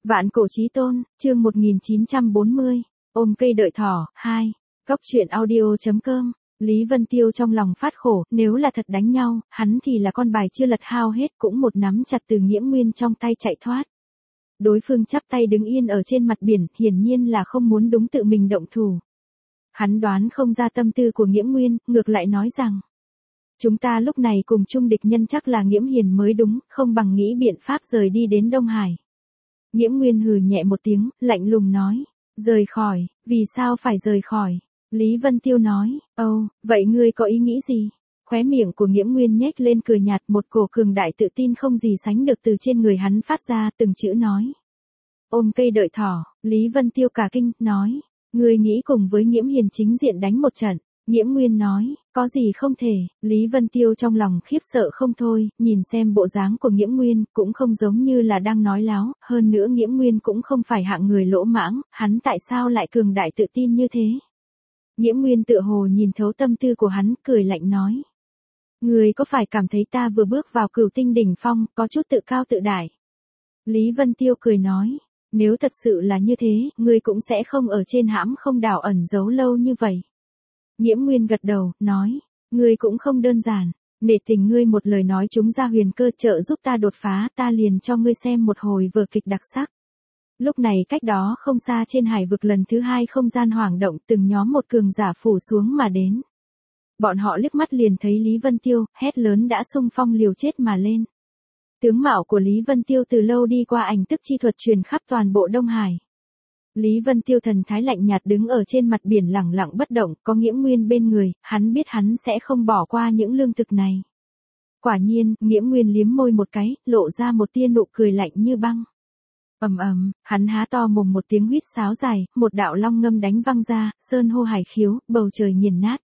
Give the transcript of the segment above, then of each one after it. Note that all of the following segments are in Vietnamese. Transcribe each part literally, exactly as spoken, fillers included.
Vạn cổ chí tôn, chương một nghìn chín trăm bốn mươi, ôm cây đợi thỏ, hai. Góc truyện audio.com, Lý Vân Tiêu trong lòng phát khổ, nếu là thật đánh nhau, hắn thì là con bài chưa lật hao hết cũng một nắm chặt từ Nghiễm Nguyên trong tay chạy thoát. Đối phương chắp tay đứng yên ở trên mặt biển, hiển nhiên là không muốn đúng tự mình động thủ. Hắn đoán không ra tâm tư của Nghiễm Nguyên, ngược lại nói rằng, chúng ta lúc này cùng chung địch nhân chắc là Nghiễm Hiền mới đúng, không bằng nghĩ biện pháp rời đi đến Đông Hải. Nghiễm Nguyên hừ nhẹ một tiếng, lạnh lùng nói, rời khỏi, vì sao phải rời khỏi? Lý Vân Tiêu nói, âu, vậy ngươi có ý nghĩ gì? Khóe miệng của Nghiễm Nguyên nhếch lên cười nhạt, một cổ cường đại tự tin không gì sánh được từ trên người hắn phát ra, từng chữ nói. Ôm cây đợi thỏ, Lý Vân Tiêu cả kinh, nói, ngươi nghĩ cùng với Nghiễm Hiền chính diện đánh một trận. Nghiễm Nguyên nói, có gì không thể, Lý Vân Tiêu trong lòng khiếp sợ không thôi, nhìn xem bộ dáng của Nghiễm Nguyên, cũng không giống như là đang nói láo, hơn nữa Nghiễm Nguyên cũng không phải hạng người lỗ mãng, hắn tại sao lại cường đại tự tin như thế? Nghiễm Nguyên tựa hồ nhìn thấu tâm tư của hắn, cười lạnh nói. Người có phải cảm thấy ta vừa bước vào Cửu Tinh đỉnh phong, có chút tự cao tự đại? Lý Vân Tiêu cười nói, nếu thật sự là như thế, ngươi cũng sẽ không ở trên hãm không đảo ẩn giấu lâu như vậy. Nghiễm Nguyên gật đầu, nói, ngươi cũng không đơn giản, nể tình ngươi một lời nói chúng ra huyền cơ trợ giúp ta đột phá, ta liền cho ngươi xem một hồi vở kịch đặc sắc. Lúc này cách đó không xa trên hải vực lần thứ hai không gian hoảng động, từng nhóm một cường giả phủ xuống mà đến. Bọn họ liếc mắt liền thấy Lý Vân Tiêu, hét lớn đã xung phong liều chết mà lên. Tướng mạo của Lý Vân Tiêu từ lâu đi qua ảnh tức chi thuật truyền khắp toàn bộ Đông Hải. Lý Vân Tiêu thần thái lạnh nhạt đứng ở trên mặt biển lẳng lặng bất động, có Nghiễm Nguyên bên người, hắn biết hắn sẽ không bỏ qua những lương thực này. Quả nhiên, Nghiễm Nguyên liếm môi một cái, lộ ra một tia nụ cười lạnh như băng. Ầm ầm, hắn há to mồm một tiếng huýt sáo dài, một đạo long ngâm đánh văng ra, sơn hô hải khiếu, bầu trời nghiền nát.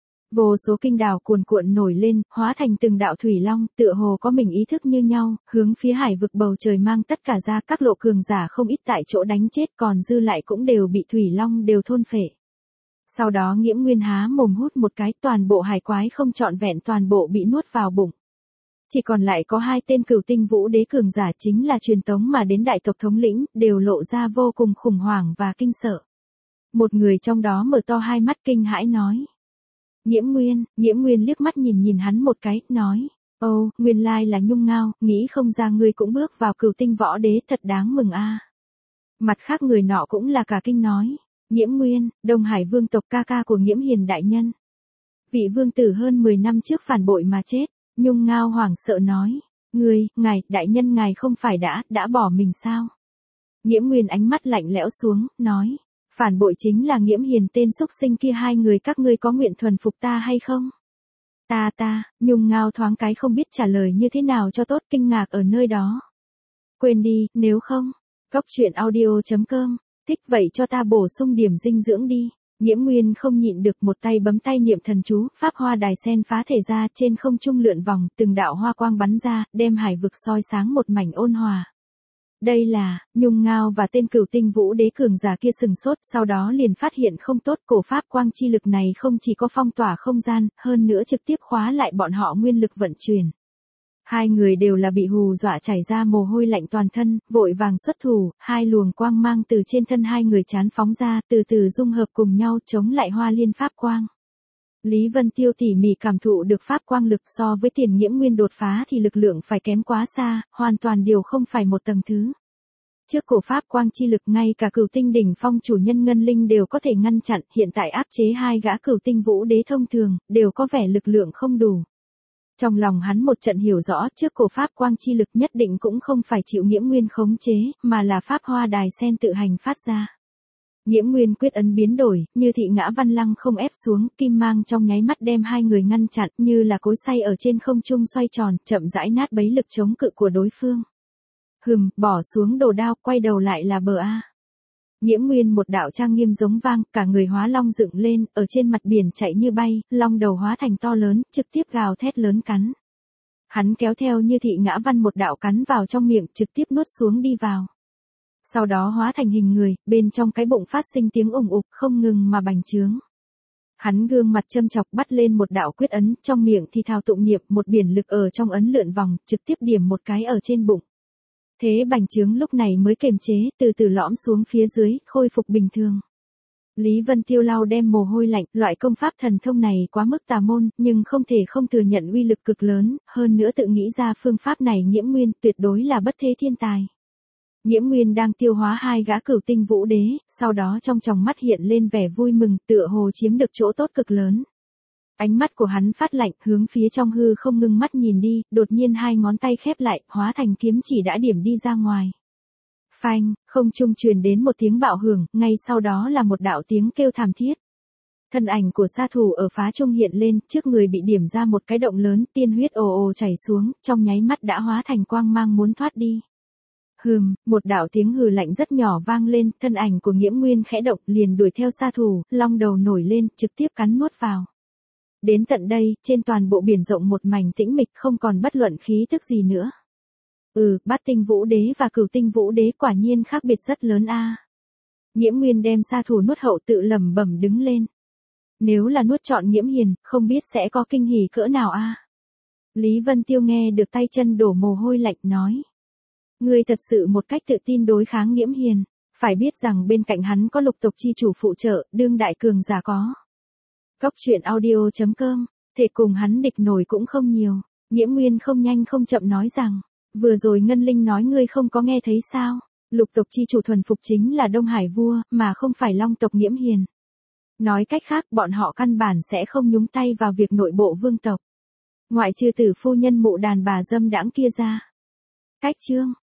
Vô số kinh đào cuồn cuộn nổi lên, hóa thành từng đạo thủy long, tựa hồ có mình ý thức như nhau, hướng phía hải vực bầu trời mang tất cả ra, các lộ cường giả không ít tại chỗ đánh chết, còn dư lại cũng đều bị thủy long đều thôn phệ. Sau đó Nghiễm Nguyên há mồm hút một cái, toàn bộ hải quái không trọn vẹn toàn bộ bị nuốt vào bụng. Chỉ còn lại có hai tên Cửu Tinh Vũ Đế cường giả chính là truyền tống mà đến đại tộc thống lĩnh, đều lộ ra vô cùng khủng hoảng và kinh sợ. Một người trong đó mở to hai mắt kinh hãi nói. Nghiễm Nguyên, Nghiễm Nguyên liếc mắt nhìn nhìn hắn một cái, nói, ồ, nguyên lai là Nhung Ngao, nghĩ không ra ngươi cũng bước vào Cửu Tinh Võ Đế, thật đáng mừng a. Mặt khác người nọ cũng là cả kinh nói, Nghiễm Nguyên, Đông Hải vương tộc ca ca của Nghiễm Hiền đại nhân. Vị vương tử hơn mười năm trước phản bội mà chết, Nhung Ngao hoảng sợ nói, ngươi, ngài, đại nhân ngài không phải đã, đã bỏ mình sao? Nghiễm Nguyên ánh mắt lạnh lẽo xuống, nói. Phản bội chính là Nghiễm Hiền tên xúc sinh kia, hai người các ngươi có nguyện thuần phục ta hay không? Ta ta, Nhung Ngao thoáng cái không biết trả lời như thế nào cho tốt, kinh ngạc ở nơi đó. Quên đi, nếu không, góc truyện audio.com, thích vậy cho ta bổ sung điểm dinh dưỡng đi. Nghiễm Nguyên không nhịn được, một tay bấm tay niệm thần chú, pháp hoa đài sen phá thể ra, trên không trung lượn vòng, từng đạo hoa quang bắn ra, đem hải vực soi sáng một mảnh ôn hòa. Đây là, Nhung Ngao và tên Cửu Tinh Vũ Đế cường giả kia sừng sốt, sau đó liền phát hiện không tốt, cổ pháp quang chi lực này không chỉ có phong tỏa không gian, hơn nữa trực tiếp khóa lại bọn họ nguyên lực vận chuyển. Hai người đều là bị hù dọa chảy ra mồ hôi lạnh toàn thân, vội vàng xuất thủ, hai luồng quang mang từ trên thân hai người chán phóng ra, từ từ dung hợp cùng nhau chống lại hoa liên pháp quang. Lý Vân Tiêu tỉ mỉ cảm thụ được pháp quang lực, so với Tiền Nghiễm Nguyên đột phá thì lực lượng phải kém quá xa, hoàn toàn điều không phải một tầng thứ. Trước cổ pháp quang chi lực ngay cả Cửu Tinh đỉnh phong chủ nhân Ngân Linh đều có thể ngăn chặn, hiện tại áp chế hai gã Cửu Tinh Vũ Đế thông thường, đều có vẻ lực lượng không đủ. Trong lòng hắn một trận hiểu rõ, trước cổ pháp quang chi lực nhất định cũng không phải chịu Nghiễm Nguyên khống chế, mà là pháp hoa đài sen tự hành phát ra. Nghiễm Nguyên quyết ấn biến đổi, như thị ngã văn lăng không ép xuống, kim mang trong nháy mắt đem hai người ngăn chặn, như là cối xay ở trên không trung xoay tròn, chậm rãi nát bấy lực chống cự của đối phương. Hừm, bỏ xuống đồ đao, quay đầu lại là bờ a. Nghiễm Nguyên một đạo trang nghiêm giống vang, cả người hóa long dựng lên, ở trên mặt biển chạy như bay, long đầu hóa thành to lớn, trực tiếp gào thét lớn cắn. Hắn kéo theo như thị ngã văn một đạo cắn vào trong miệng, trực tiếp nuốt xuống đi vào. Sau đó hóa thành hình người, bên trong cái bụng phát sinh tiếng ủng ục không ngừng mà bành trướng. Hắn gương mặt châm chọc bắt lên một đạo quyết ấn, trong miệng thì thào tụng niệm, một biển lực ở trong ấn lượn vòng, trực tiếp điểm một cái ở trên bụng. Thế bành trướng lúc này mới kiềm chế, từ từ lõm xuống phía dưới, khôi phục bình thường. Lý Vân Tiêu lau đem mồ hôi lạnh, loại công pháp thần thông này quá mức tà môn, nhưng không thể không thừa nhận uy lực cực lớn, hơn nữa tự nghĩ ra phương pháp này Nghiễm Nguyên tuyệt đối là bất thế thiên tài. Nghiễm Nguyên đang tiêu hóa hai gã cửu tinh vũ đế, sau đó trong tròng mắt hiện lên vẻ vui mừng, tựa hồ chiếm được chỗ tốt cực lớn. Ánh mắt của hắn phát lạnh, hướng phía trong hư không ngưng mắt nhìn đi, đột nhiên hai ngón tay khép lại, hóa thành kiếm chỉ đã điểm đi ra ngoài. Phanh, không trung truyền đến một tiếng bạo hưởng, ngay sau đó là một đạo tiếng kêu thảm thiết. Thân ảnh của sa thủ ở phá trung hiện lên, trước người bị điểm ra một cái động lớn, tiên huyết ồ ồ chảy xuống, trong nháy mắt đã hóa thành quang mang muốn thoát đi. Hừm, một đạo tiếng hừ lạnh rất nhỏ vang lên, thân ảnh của Nghiễm Nguyên khẽ động, liền đuổi theo sa thủ, long đầu nổi lên, trực tiếp cắn nuốt vào. Đến tận đây, trên toàn bộ biển rộng một mảnh tĩnh mịch, không còn bất luận khí tức gì nữa. Ừ, bát tinh vũ đế và cửu tinh vũ đế quả nhiên khác biệt rất lớn a. Nghiễm Nguyên đem sa thủ nuốt hậu tự lẩm bẩm đứng lên. Nếu là nuốt trọn Nghiễm Hiền, không biết sẽ có kinh hỉ cỡ nào a. Lý Vân Tiêu nghe được tay chân đổ mồ hôi lạnh nói. Ngươi thật sự một cách tự tin đối kháng Nghiễm Hiền, phải biết rằng bên cạnh hắn có lục tộc chi chủ phụ trợ, đương đại cường giả có. Cốc truyện audio chấm com, thể cùng hắn địch nổi cũng không nhiều. Nghiễm Nguyên không nhanh không chậm nói rằng, vừa rồi Ngân Linh nói ngươi không có nghe thấy sao, lục tộc chi chủ thuần phục chính là Đông Hải vua, mà không phải Long tộc Nghiễm Hiền. Nói cách khác, bọn họ căn bản sẽ không nhúng tay vào việc nội bộ vương tộc. Ngoại trừ tử phu nhân mụ đàn bà dâm đãng kia ra. Cách chương